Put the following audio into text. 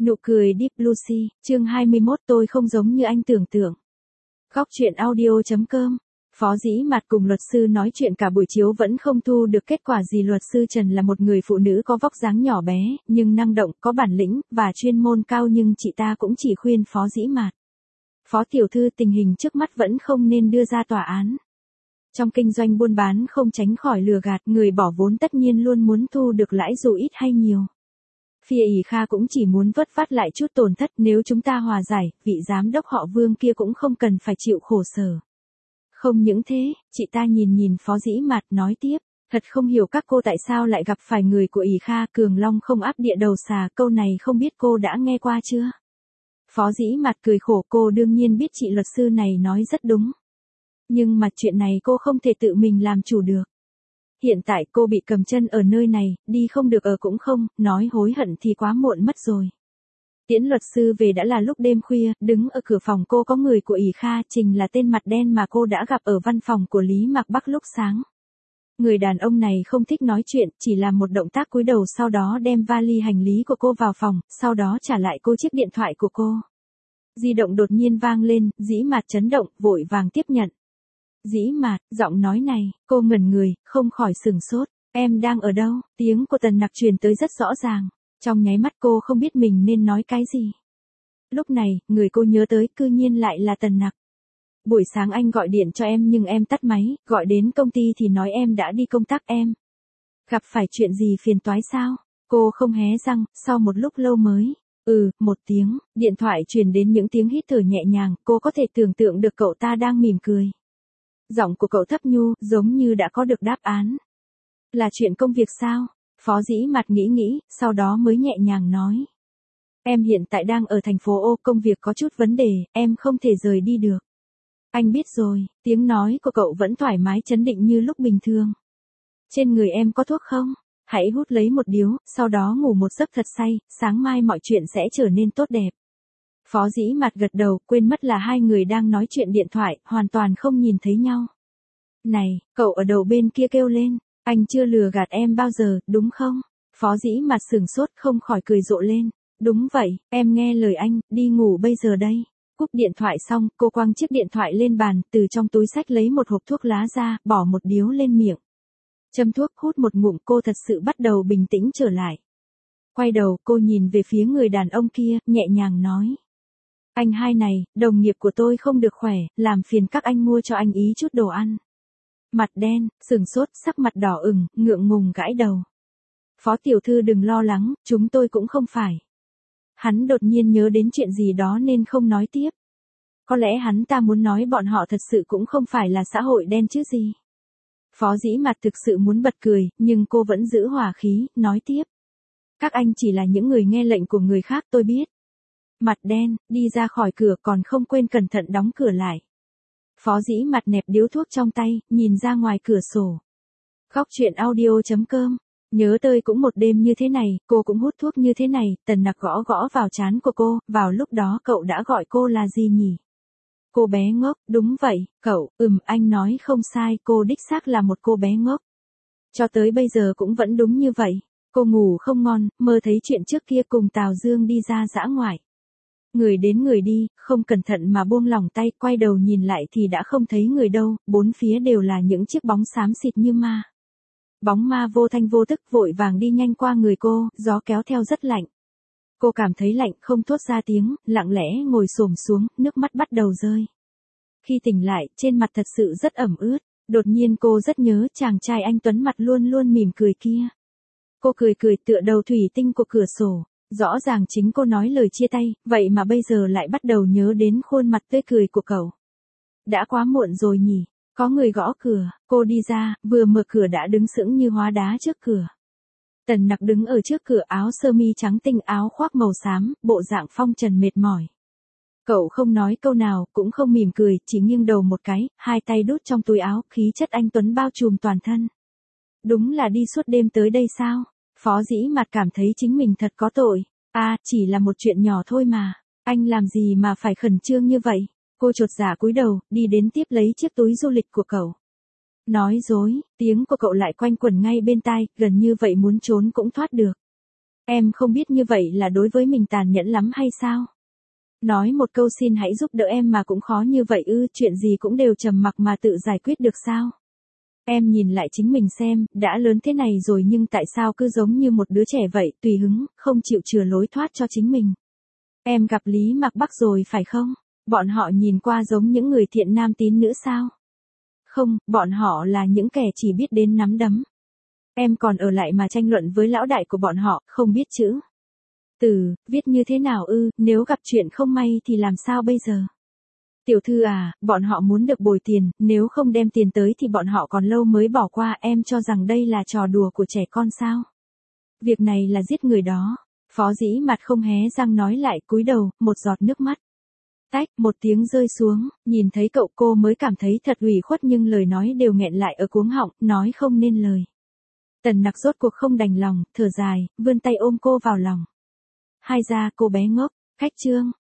Nụ cười Deep Lucy, chương 21 tôi không giống như anh tưởng tượng. Góc truyện audio.com. Phó Dĩ Mạt cùng luật sư nói chuyện cả buổi chiếu vẫn không thu được kết quả gì. Luật sư Trần là một người phụ nữ có vóc dáng nhỏ bé, nhưng năng động, có bản lĩnh, và chuyên môn cao, nhưng chị ta cũng chỉ khuyên Phó Dĩ Mạt. Phó tiểu thư, tình hình trước mắt vẫn không nên đưa ra tòa án. Trong kinh doanh buôn bán không tránh khỏi lừa gạt, người bỏ vốn tất nhiên luôn muốn thu được lãi dù ít hay nhiều. Phía ỷ Kha cũng chỉ muốn vớt vát lại chút tổn thất, nếu chúng ta hòa giải, vị giám đốc họ Vương kia cũng không cần phải chịu khổ sở. Không những thế, chị ta nhìn Phó Dĩ Mạt nói tiếp, thật không hiểu các cô tại sao lại gặp phải người của ỷ Kha, cường long không áp địa đầu xà, câu này không biết cô đã nghe qua chưa? Phó Dĩ Mạt cười khổ, cô đương nhiên biết chị luật sư này nói rất đúng. Nhưng mà chuyện này cô không thể tự mình làm chủ được. Hiện tại cô bị cầm chân ở nơi này, đi không được ở cũng không, nói hối hận thì quá muộn mất rồi. Tiễn luật sư về đã là lúc đêm khuya, đứng ở cửa phòng cô có người của ỷ Kha, Trình là tên mặt đen mà cô đã gặp ở văn phòng của Lý Mạc Bắc lúc sáng. Người đàn ông này không thích nói chuyện, chỉ làm một động tác cúi đầu, sau đó đem vali hành lý của cô vào phòng, sau đó trả lại cô chiếc điện thoại của cô. Di động đột nhiên vang lên, Dĩ Mạt chấn động, vội vàng tiếp nhận. Dĩ Mạt, giọng nói này, cô ngẩn người, không khỏi sửng sốt. Em đang ở đâu? Tiếng của Tần Nặc truyền tới rất rõ ràng. Trong nháy mắt cô không biết mình nên nói cái gì. Lúc này, người cô nhớ tới cư nhiên lại là Tần Nặc. Buổi sáng anh gọi điện cho em nhưng em tắt máy, gọi đến công ty thì nói em đã đi công tác. Em gặp phải chuyện gì phiền toái sao? Cô không hé răng, sau một lúc lâu mới. Một tiếng, điện thoại truyền đến những tiếng hít thở nhẹ nhàng, cô có thể tưởng tượng được cậu ta đang mỉm cười. Giọng của cậu thấp nhu, giống như đã có được đáp án. Là chuyện công việc sao? Phó Dĩ Mạt nghĩ, sau đó mới nhẹ nhàng nói. Em hiện tại đang ở thành phố O, công việc có chút vấn đề, em không thể rời đi được. Anh biết rồi, tiếng nói của cậu vẫn thoải mái trấn định như lúc bình thường. Trên người em có thuốc không? Hãy hút lấy một điếu, sau đó ngủ một giấc thật say, sáng mai mọi chuyện sẽ trở nên tốt đẹp. Phó Dĩ Mạt gật đầu, quên mất là hai người đang nói chuyện điện thoại, hoàn toàn không nhìn thấy nhau. Này, cậu ở đầu bên kia kêu lên, anh chưa lừa gạt em bao giờ, đúng không? Phó Dĩ Mạt sửng sốt, không khỏi cười rộ lên. Đúng vậy, em nghe lời anh, đi ngủ bây giờ đây. Cúp điện thoại xong, cô quăng chiếc điện thoại lên bàn, từ trong túi xách lấy một hộp thuốc lá ra, bỏ một điếu lên miệng. Châm thuốc, hút một ngụm, cô thật sự bắt đầu bình tĩnh trở lại. Quay đầu, cô nhìn về phía người đàn ông kia, nhẹ nhàng nói. Anh hai này, đồng nghiệp của tôi không được khỏe, làm phiền các anh mua cho anh ý chút đồ ăn. Mặt đen, sừng sốt, sắc mặt đỏ ửng, ngượng ngùng gãi đầu. Phó tiểu thư đừng lo lắng, chúng tôi cũng không phải. Hắn đột nhiên nhớ đến chuyện gì đó nên không nói tiếp. Có lẽ hắn ta muốn nói bọn họ thật sự cũng không phải là xã hội đen chứ gì. Phó Dĩ Mạt thực sự muốn bật cười, nhưng cô vẫn giữ hòa khí, nói tiếp. Các anh chỉ là những người nghe lệnh của người khác, tôi biết. Mặt đen, đi ra khỏi cửa còn không quên cẩn thận đóng cửa lại. Phó Dĩ Mạt nẹp điếu thuốc trong tay, nhìn ra ngoài cửa sổ. Góc truyện audio.com. Nhớ tới cũng một đêm như thế này, cô cũng hút thuốc như thế này, Tần Nặc gõ gõ vào trán của cô, vào lúc đó cậu đã gọi cô là gì nhỉ? Cô bé ngốc, đúng vậy, cậu, anh nói không sai, cô đích xác là một cô bé ngốc. Cho tới bây giờ cũng vẫn đúng như vậy, cô ngủ không ngon, mơ thấy chuyện trước kia cùng Tào Dương đi ra dã ngoại. Người đến người đi, không cẩn thận mà buông lỏng tay, quay đầu nhìn lại thì đã không thấy người đâu, bốn phía đều là những chiếc bóng xám xịt như ma. Bóng ma vô thanh vô tức vội vàng đi nhanh qua người cô, gió kéo theo rất lạnh. Cô cảm thấy lạnh, không thốt ra tiếng, lặng lẽ ngồi xổm xuống, nước mắt bắt đầu rơi. Khi tỉnh lại, trên mặt thật sự rất ẩm ướt, đột nhiên cô rất nhớ chàng trai anh tuấn mặt luôn luôn mỉm cười kia. Cô cười tựa đầu thủy tinh của cửa sổ, rõ ràng chính cô nói lời chia tay, vậy mà bây giờ lại bắt đầu nhớ đến khuôn mặt tươi cười của cậu. Đã quá muộn rồi nhỉ, có người gõ cửa, cô đi ra, vừa mở cửa đã đứng sững như hóa đá trước cửa. Tần Nặc đứng ở trước cửa, áo sơ mi trắng tinh, áo khoác màu xám, bộ dạng phong trần mệt mỏi. Cậu không nói câu nào, cũng không mỉm cười, chỉ nghiêng đầu một cái, hai tay đút trong túi áo, khí chất anh tuấn bao trùm toàn thân. Đúng là đi suốt đêm tới đây sao? Phó Dĩ Mạt cảm thấy chính mình thật có tội. Chỉ là một chuyện nhỏ thôi mà. Anh làm gì mà phải khẩn trương như vậy? Cô chột dạ cúi đầu, đi đến tiếp lấy chiếc túi du lịch của cậu. Nói dối, tiếng của cậu lại quanh quẩn ngay bên tai, gần như vậy muốn trốn cũng thoát được. Em không biết như vậy là đối với mình tàn nhẫn lắm hay sao? Nói một câu xin hãy giúp đỡ em mà cũng khó như vậy ư, chuyện gì cũng đều trầm mặc mà tự giải quyết được sao? Em nhìn lại chính mình xem, đã lớn thế này rồi nhưng tại sao cứ giống như một đứa trẻ vậy, tùy hứng, không chịu chừa lối thoát cho chính mình. Em gặp Lý Mạc Bắc rồi phải không? Bọn họ nhìn qua giống những người thiện nam tín nữ sao? Không, bọn họ là những kẻ chỉ biết đến nắm đấm. Em còn ở lại mà tranh luận với lão đại của bọn họ, không biết chữ. Từ, viết như thế nào ư, nếu gặp chuyện không may thì làm sao bây giờ? Tiểu thư à, bọn họ muốn được bồi tiền, nếu không đem tiền tới thì bọn họ còn lâu mới bỏ qua, em cho rằng đây là trò đùa của trẻ con sao? Việc này là giết người đó. Phó Dĩ Mặt không hé răng nói lại, cúi đầu, một giọt nước mắt. Tách, một tiếng rơi xuống, nhìn thấy cậu cô mới cảm thấy thật ủy khuất nhưng lời nói đều nghẹn lại ở cuống họng, nói không nên lời. Tần Nặc rốt cuộc không đành lòng, thở dài, vươn tay ôm cô vào lòng. Hai ra, cô bé ngốc, cách chương.